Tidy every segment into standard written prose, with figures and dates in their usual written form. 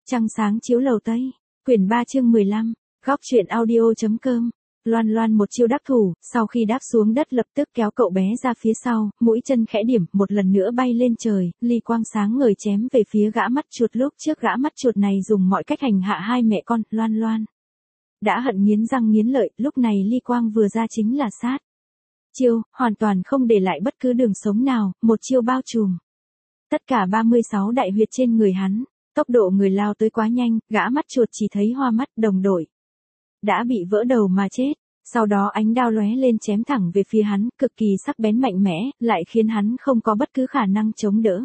Trăng sáng chiếu lầu Tây, quyển 3 chương 15, góc truyện audio.com. Loan Loan một chiêu đắc thủ, sau khi đáp xuống đất lập tức kéo cậu bé ra phía sau, mũi chân khẽ điểm, một lần nữa bay lên trời, ly quang sáng ngời chém về phía gã mắt chuột. Lúc trước gã mắt chuột này dùng mọi cách hành hạ hai mẹ con, Loan Loan đã hận nghiến răng nghiến lợi, lúc này ly quang vừa ra chính là sát chiêu, hoàn toàn không để lại bất cứ đường sống nào, một chiêu bao trùm tất cả 36 đại huyệt trên người hắn. Tốc độ người lao tới quá nhanh, gã mắt chuột chỉ thấy hoa mắt, đồng đội đã bị vỡ đầu mà chết. Sau đó ánh đao lóe lên chém thẳng về phía hắn, cực kỳ sắc bén mạnh mẽ, lại khiến hắn không có bất cứ khả năng chống đỡ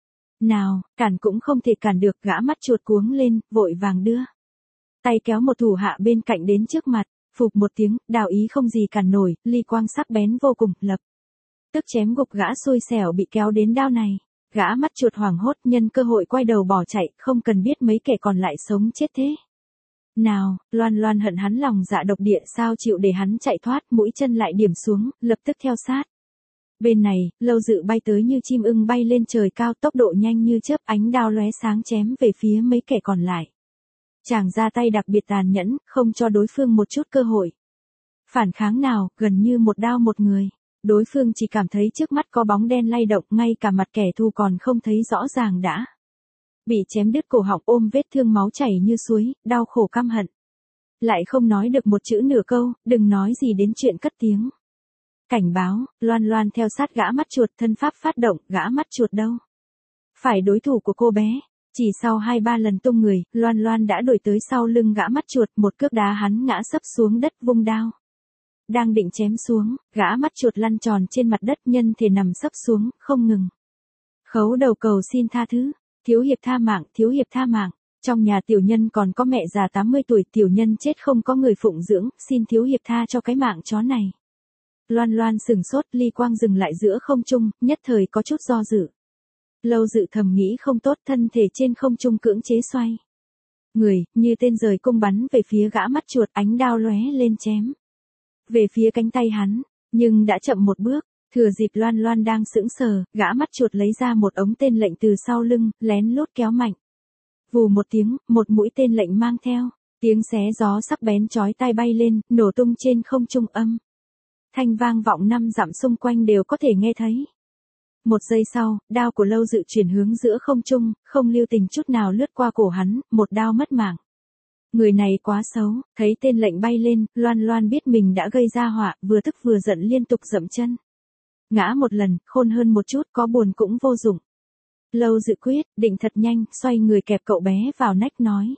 nào, cản cũng không thể cản được. Gã mắt chuột cuống lên, vội vàng đưa tay kéo một thủ hạ bên cạnh đến trước mặt, phụp một tiếng, đao ý không gì cản nổi, ly quang sắc bén vô cùng, lập tức chém gục gã xui xẻo bị kéo đến đao này. Gã mắt chuột hoảng hốt, nhân cơ hội quay đầu bỏ chạy, không cần biết mấy kẻ còn lại sống chết thế nào. Loan Loan hận hắn lòng dạ độc địa, sao chịu để hắn chạy thoát, mũi chân lại điểm xuống, lập tức theo sát. Bên này, Lâu Dự bay tới như chim ưng bay lên trời cao, tốc độ nhanh như chớp, ánh đao lóe sáng chém về phía mấy kẻ còn lại. Chàng ra tay đặc biệt tàn nhẫn, không cho đối phương một chút cơ hội phản kháng nào, gần như một đao một người. Đối phương chỉ cảm thấy trước mắt có bóng đen lay động, ngay cả mặt kẻ thù còn không thấy rõ ràng đã bị chém đứt cổ họng, ôm vết thương máu chảy như suối, đau khổ căm hận. Lại không nói được một chữ nửa câu, đừng nói gì đến chuyện cất tiếng cảnh báo. Loan Loan theo sát gã mắt chuột, thân pháp phát động, gã mắt chuột đâu phải đối thủ của cô bé. Chỉ sau 2-3 lần tung người, Loan Loan đã đuổi tới sau lưng gã mắt chuột, một cước đá hắn ngã sấp xuống đất, vung đao đang định chém xuống, gã mắt chuột lăn tròn trên mặt đất, nhân thể nằm sấp xuống, không ngừng khấu đầu cầu xin tha thứ. Thiếu hiệp tha mạng, thiếu hiệp tha mạng. Trong nhà tiểu nhân còn có mẹ già 80 tuổi, tiểu nhân chết không có người phụng dưỡng, xin thiếu hiệp tha cho cái mạng chó này. Loan Loan sừng sốt, ly quang dừng lại giữa không trung, nhất thời có chút do dự. Lâu Dự thầm nghĩ không tốt, thân thể trên không trung cưỡng chế xoay người, như tên rời cung bắn về phía gã mắt chuột, ánh đao lóe lên chém về phía cánh tay hắn, nhưng đã chậm một bước. Thừa dịp Loan Loan đang sững sờ, gã mắt chuột lấy ra một ống tên lệnh từ sau lưng, lén lút kéo mạnh. Vù một tiếng, một mũi tên lệnh mang theo tiếng xé gió sắc bén chói tai bay lên, nổ tung trên không trung, âm thanh vang vọng 5 dặm xung quanh đều có thể nghe thấy. Một giây sau, đao của Lâu Dự chuyển hướng giữa không trung, không lưu tình chút nào lướt qua cổ hắn, một đao mất mạng. Người này quá xấu. Thấy tên lệnh bay lên, Loan Loan biết mình đã gây ra họa, vừa tức vừa giận liên tục dậm chân. Ngã một lần, khôn hơn một chút, có buồn cũng vô dụng. Lâu Dự quyết định thật nhanh, xoay người kẹp cậu bé vào nách nói: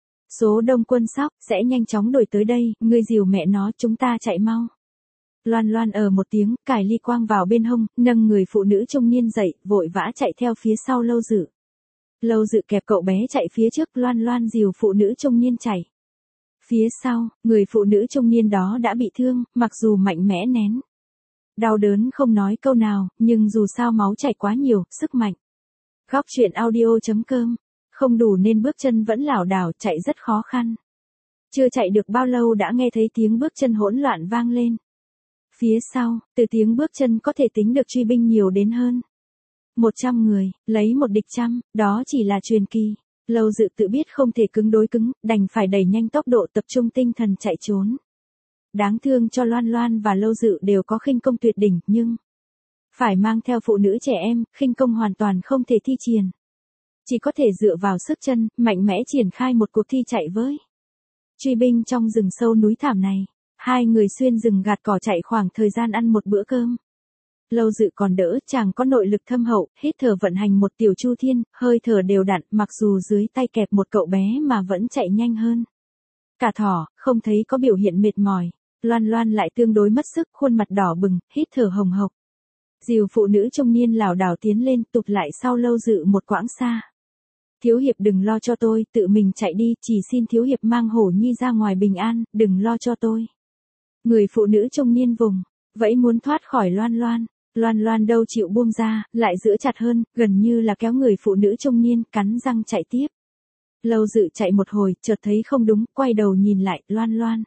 Số đông quân sóc sẽ nhanh chóng đuổi tới đây, ngươi dìu mẹ nó, chúng ta chạy mau. Loan Loan một tiếng, cài ly quang vào bên hông, nâng người phụ nữ trung niên dậy, vội vã chạy theo phía sau Lâu Dự. Lâu Dự kẹp cậu bé chạy phía trước, Loan Loan dìu phụ nữ trung niên chạy phía sau. Người phụ nữ trung niên đó đã bị thương, mặc dù mạnh mẽ nén đau đớn không nói câu nào, nhưng dù sao máu chảy quá nhiều, sức mạnh. Góc truyện audio.com, không đủ nên bước chân vẫn lảo đảo, chạy rất khó khăn. Chưa chạy được bao lâu đã nghe thấy tiếng bước chân hỗn loạn vang lên. Phía sau, từ tiếng bước chân có thể tính được truy binh nhiều đến hơn 100 người, lấy một địch trăm, đó chỉ là truyền kỳ. Lâu Dự tự biết không thể cứng đối cứng, đành phải đẩy nhanh tốc độ, tập trung tinh thần chạy trốn. Đáng thương cho Loan Loan và Lâu Dự đều có khinh công tuyệt đỉnh, nhưng phải mang theo phụ nữ trẻ em, khinh công hoàn toàn không thể thi triển. Chỉ có thể dựa vào sức chân, mạnh mẽ triển khai một cuộc thi chạy với truy binh trong rừng sâu núi thảm này. Hai người xuyên rừng gạt cỏ chạy khoảng thời gian ăn một bữa cơm. Lâu Dự còn đỡ, chàng có nội lực thâm hậu, hít thở vận hành một tiểu chu thiên, hơi thở đều đặn, mặc dù dưới tay kẹp một cậu bé mà vẫn chạy nhanh hơn cả thỏ, không thấy có biểu hiện mệt mỏi. Loan Loan lại tương đối mất sức, khuôn mặt đỏ bừng, hít thở hồng hộc. Dìu phụ nữ trung niên lảo đảo tiến lên, tụt lại sau Lâu Dự một quãng xa. Thiếu hiệp đừng lo cho tôi, tự mình chạy đi, chỉ xin thiếu hiệp mang Hổ Nhi ra ngoài bình an, đừng lo cho tôi. Người phụ nữ trung niên vùng vẫy muốn thoát khỏi Loan Loan. Loan Loan đâu chịu buông ra, lại giữ chặt hơn, gần như là kéo người phụ nữ trung niên, cắn răng chạy tiếp. Lâu Dự chạy một hồi, chợt thấy không đúng, quay đầu nhìn lại, Loan Loan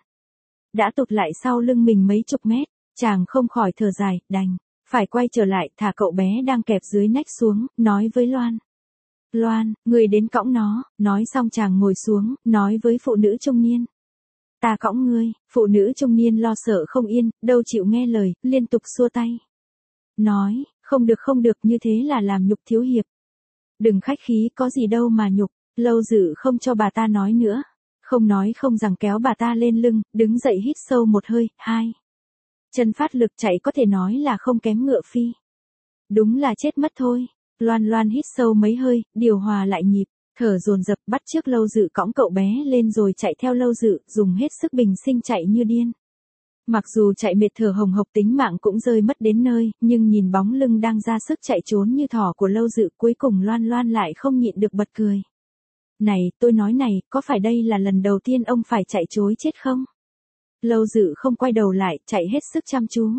đã tụt lại sau lưng mình mấy chục mét. Chàng không khỏi thở dài, đành phải quay trở lại, thả cậu bé đang kẹp dưới nách xuống, nói với Loan Loan, người đến cõng nó, nói xong chàng ngồi xuống, nói với phụ nữ trung niên. Ta cõng ngươi, phụ nữ trung niên lo sợ không yên, đâu chịu nghe lời, liên tục xua tay. Nói, không được như thế là làm nhục thiếu hiệp. Đừng khách khí có gì đâu mà nhục, Lâu Dự không cho bà ta nói nữa. Không nói không rằng kéo bà ta lên lưng, đứng dậy hít sâu một hơi, hai. Chân phát lực chạy có thể nói là không kém ngựa phi. Đúng là chết mất thôi. Loan Loan hít sâu mấy hơi, điều hòa lại nhịp, thở dồn dập bắt trước Lâu Dự cõng cậu bé lên rồi chạy theo Lâu Dự, dùng hết sức bình sinh chạy như điên. Mặc dù chạy mệt thở hồng hộc tính mạng cũng rơi mất đến nơi, nhưng nhìn bóng lưng đang ra sức chạy trốn như thỏ của Lâu Dự cuối cùng Loan Loan lại không nhịn được bật cười. Này, tôi nói này, có phải đây là lần đầu tiên ông phải chạy trối chết không? Lâu Dự không quay đầu lại, chạy hết sức chăm chú.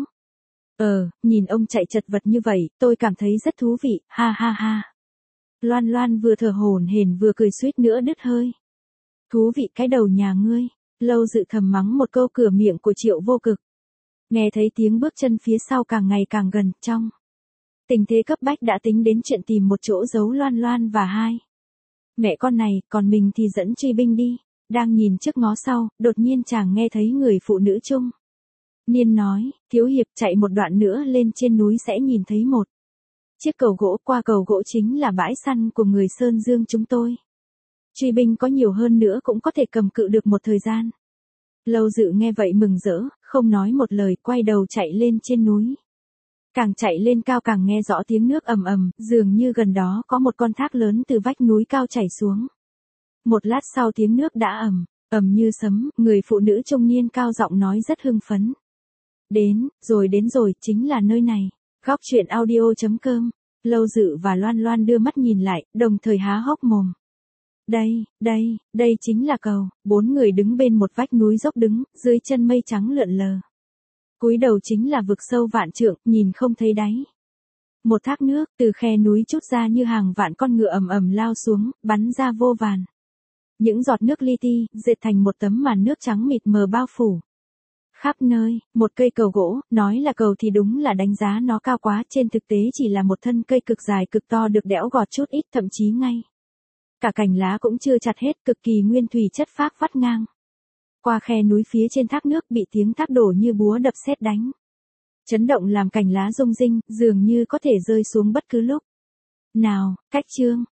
Nhìn ông chạy chật vật như vậy, tôi cảm thấy rất thú vị, ha ha ha. Loan Loan vừa thở hổn hển vừa cười suýt nữa đứt hơi. Thú vị cái đầu nhà ngươi, Lâu Dự thầm mắng một câu cửa miệng của Triệu Vô Cực. Nghe thấy tiếng bước chân phía sau càng ngày càng gần, trong tình thế cấp bách đã tính đến chuyện tìm một chỗ giấu Loan Loan và hai mẹ con này, còn mình thì dẫn truy binh đi. Đang nhìn trước ngó sau, đột nhiên chàng nghe thấy người phụ nữ trung niên nói, thiếu hiệp chạy một đoạn nữa lên trên núi sẽ nhìn thấy một chiếc cầu gỗ, qua cầu gỗ chính là bãi săn của người Sơn Dương chúng tôi. Truy binh có nhiều hơn nữa cũng có thể cầm cự được một thời gian. Lâu Dự nghe vậy mừng rỡ, không nói một lời quay đầu chạy lên trên núi. Càng chạy lên cao càng nghe rõ tiếng nước ầm ầm, dường như gần đó có một con thác lớn từ vách núi cao chảy xuống. Một lát sau tiếng nước đã ầm như sấm, người phụ nữ trung niên cao giọng nói rất hưng phấn. Đến rồi, chính là nơi này. Góc truyện audio.com. Lâu Dự và Loan Loan đưa mắt nhìn lại, đồng thời há hốc mồm. Đây chính là cầu. Bốn người đứng bên một vách núi dốc đứng, dưới chân mây trắng lượn lờ. Cúi đầu chính là vực sâu vạn trượng, nhìn không thấy đáy. Một thác nước từ khe núi trút ra như hàng vạn con ngựa ầm lao xuống, bắn ra vô vàn. Những giọt nước li ti, dệt thành một tấm màn nước trắng mịt mờ bao phủ khắp nơi. Một cây cầu gỗ, nói là cầu thì đúng là đánh giá nó cao quá, trên thực tế chỉ là một thân cây cực dài cực to được đẽo gọt chút ít, thậm chí ngay cả cành lá cũng chưa chặt hết, cực kỳ nguyên thủy chất phác vắt ngang qua khe núi phía trên thác nước, bị tiếng thác đổ như búa đập sét đánh. Chấn động làm cành lá rung rinh, dường như có thể rơi xuống bất cứ lúc nào. Cách chương